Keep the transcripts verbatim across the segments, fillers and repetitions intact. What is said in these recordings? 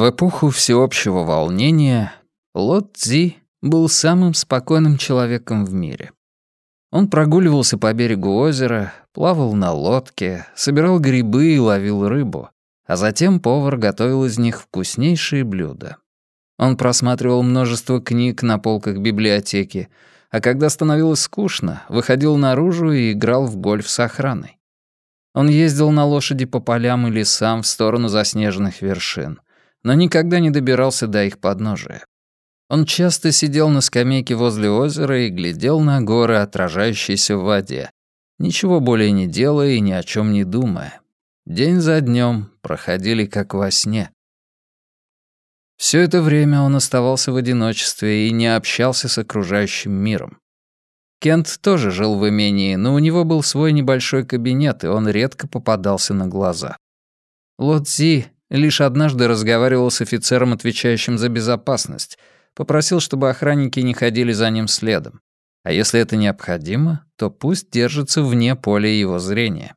В эпоху всеобщего волнения Ло Цзи был самым спокойным человеком в мире. Он прогуливался по берегу озера, плавал на лодке, собирал грибы и ловил рыбу, а затем повар готовил из них вкуснейшие блюда. Он просматривал множество книг на полках библиотеки, а когда становилось скучно, выходил наружу и играл в гольф с охраной. Он ездил на лошади по полям и лесам в сторону заснеженных вершин, но никогда не добирался до их подножия. Он часто сидел на скамейке возле озера и глядел на горы, отражающиеся в воде, ничего более не делая и ни о чем не думая. День за днем проходили как во сне. Все это время он оставался в одиночестве и не общался с окружающим миром. Кент тоже жил в имении, но у него был свой небольшой кабинет, и он редко попадался на глаза. Ло Цзи лишь однажды разговаривал с офицером, отвечающим за безопасность, попросил, чтобы охранники не ходили за ним следом, а если это необходимо, то пусть держатся вне поля его зрения.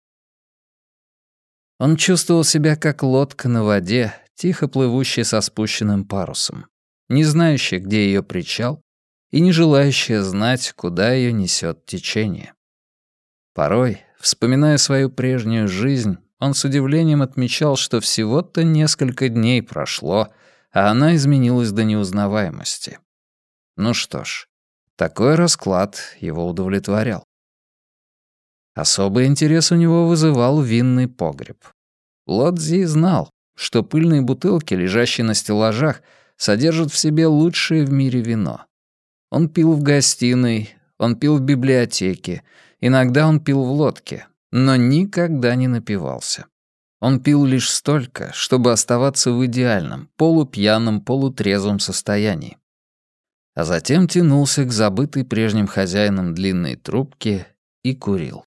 Он чувствовал себя как лодка на воде, тихо плывущая со спущенным парусом, не знающая, где ее причал, и не желающая знать, куда ее несет течение. Порой, вспоминая свою прежнюю жизнь, он с удивлением отмечал, что всего-то несколько дней прошло, а она изменилась до неузнаваемости. Ну что ж, такой расклад его удовлетворял. Особый интерес у него вызывал винный погреб. Ло Цзи знал, что пыльные бутылки, лежащие на стеллажах, содержат в себе лучшее в мире вино. Он пил в гостиной, он пил в библиотеке, иногда он пил в лодке, но никогда не напивался. Он пил лишь столько, чтобы оставаться в идеальном, полупьяном, полутрезвом состоянии. А затем тянулся к забытой прежним хозяином длинной трубке и курил.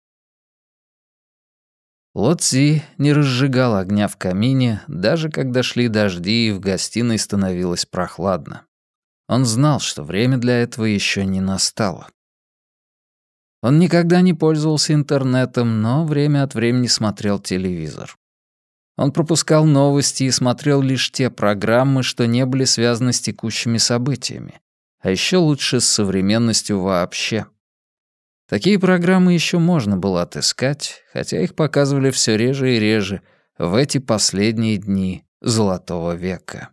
Ло Цзи не разжигал огня в камине, даже когда шли дожди и в гостиной становилось прохладно. Он знал, что время для этого еще не настало. Он никогда не пользовался интернетом, но время от времени смотрел телевизор. Он пропускал новости и смотрел лишь те программы, что не были связаны с текущими событиями, а еще лучше с современностью вообще. Такие программы еще можно было отыскать, хотя их показывали все реже и реже в эти последние дни Золотого века.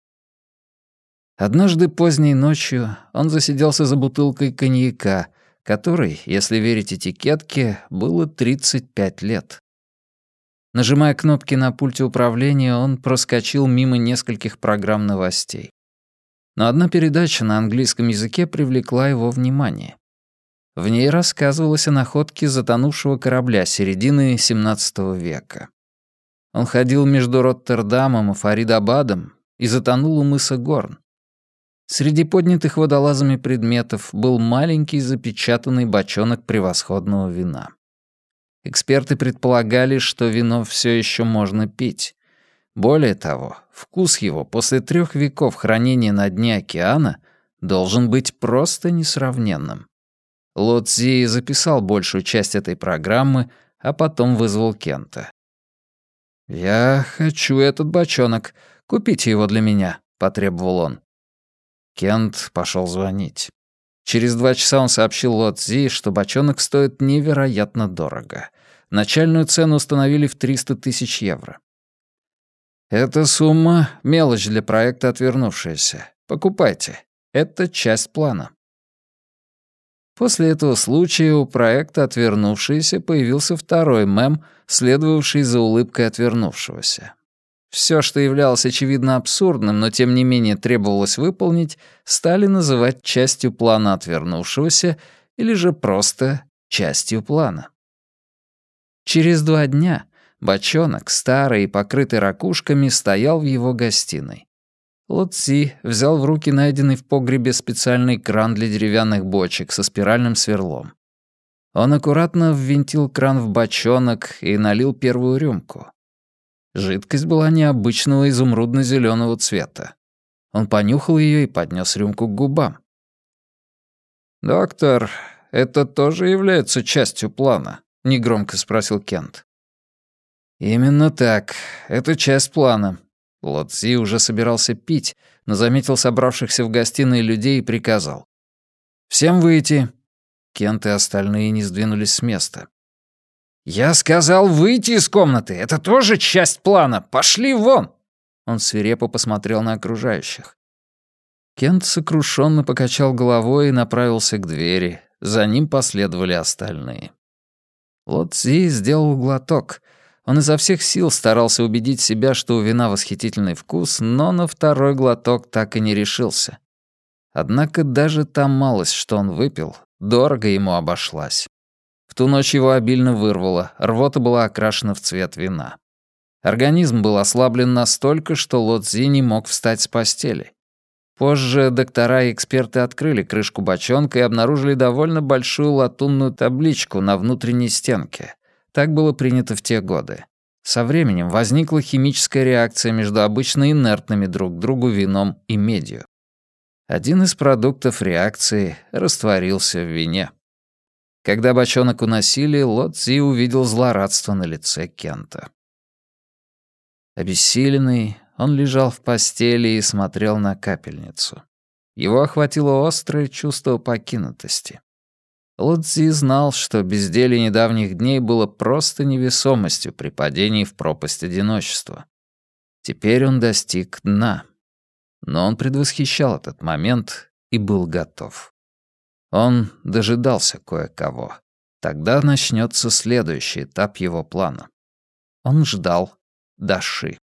Однажды поздней ночью он засиделся за бутылкой коньяка, которой, если верить этикетке, было тридцать пять лет. Нажимая кнопки на пульте управления, он проскочил мимо нескольких программ новостей. Но одна передача на английском языке привлекла его внимание. В ней рассказывалось о находке затонувшего корабля середины семнадцатого века. Он ходил между Роттердамом и Фаридабадом и затонул у мыса Горн. Среди поднятых водолазами предметов был маленький запечатанный бочонок превосходного вина. Эксперты предполагали, что вино все еще можно пить. Более того, вкус его после трех веков хранения на дне океана должен быть просто несравненным. Ло Цзи записал большую часть этой программы, а потом вызвал Кента. «Я хочу этот бочонок. Купите его для меня», — потребовал он. Кент пошел звонить. Через два часа он сообщил Ло Цзи, что бочонок стоит невероятно дорого. Начальную цену установили в триста тысяч евро. «Эта сумма — мелочь для проекта «Отвернувшаяся». Покупайте. Это часть плана». После этого случая у проекта «Отвернувшиеся» появился второй мем, следовавший за улыбкой отвернувшегося. Все, что являлось очевидно абсурдным, но тем не менее требовалось выполнить, стали называть частью плана отвернувшегося или же просто частью плана. Через два дня бочонок, старый и покрытый ракушками, стоял в его гостиной. Ло Цзи взял в руки найденный в погребе специальный кран для деревянных бочек со спиральным сверлом. Он аккуратно ввинтил кран в бочонок и налил первую рюмку. Жидкость была необычного изумрудно-зелёного цвета. Он понюхал её и поднёс рюмку к губам. «Доктор, это тоже является частью плана?» — негромко спросил Кент. «Именно так. Это часть плана». Ло Цзи уже собирался пить, но заметил собравшихся в гостиной людей и приказал: «Всем выйти!» Кент и остальные не сдвинулись с места. «Я сказал выйти из комнаты! Это тоже часть плана! Пошли вон!» Он свирепо посмотрел на окружающих. Кент сокрушенно покачал головой и направился к двери. За ним последовали остальные. Ло Цзи сделал глоток. Он изо всех сил старался убедить себя, что у вина восхитительный вкус, но на второй глоток так и не решился. Однако даже та малость, что он выпил, дорого ему обошлась. В ту ночь его обильно вырвало, рвота была окрашена в цвет вина. Организм был ослаблен настолько, что Ло Цзи не мог встать с постели. Позже доктора и эксперты открыли крышку бочонка и обнаружили довольно большую латунную табличку на внутренней стенке. Так было принято в те годы. Со временем возникла химическая реакция между обычно инертными друг к другу вином и медью. Один из продуктов реакции растворился в вине. Когда бочонок уносили, Ло Цзи увидел злорадство на лице Кента. Обессиленный, он лежал в постели и смотрел на капельницу. Его охватило острое чувство покинутости. Ло Цзи знал, что безделье недавних дней было просто невесомостью при падении в пропасть одиночества. Теперь он достиг дна. Но он предвосхищал этот момент и был готов. Он дожидался кое-кого. Тогда начнется следующий этап его плана. Он ждал Даши.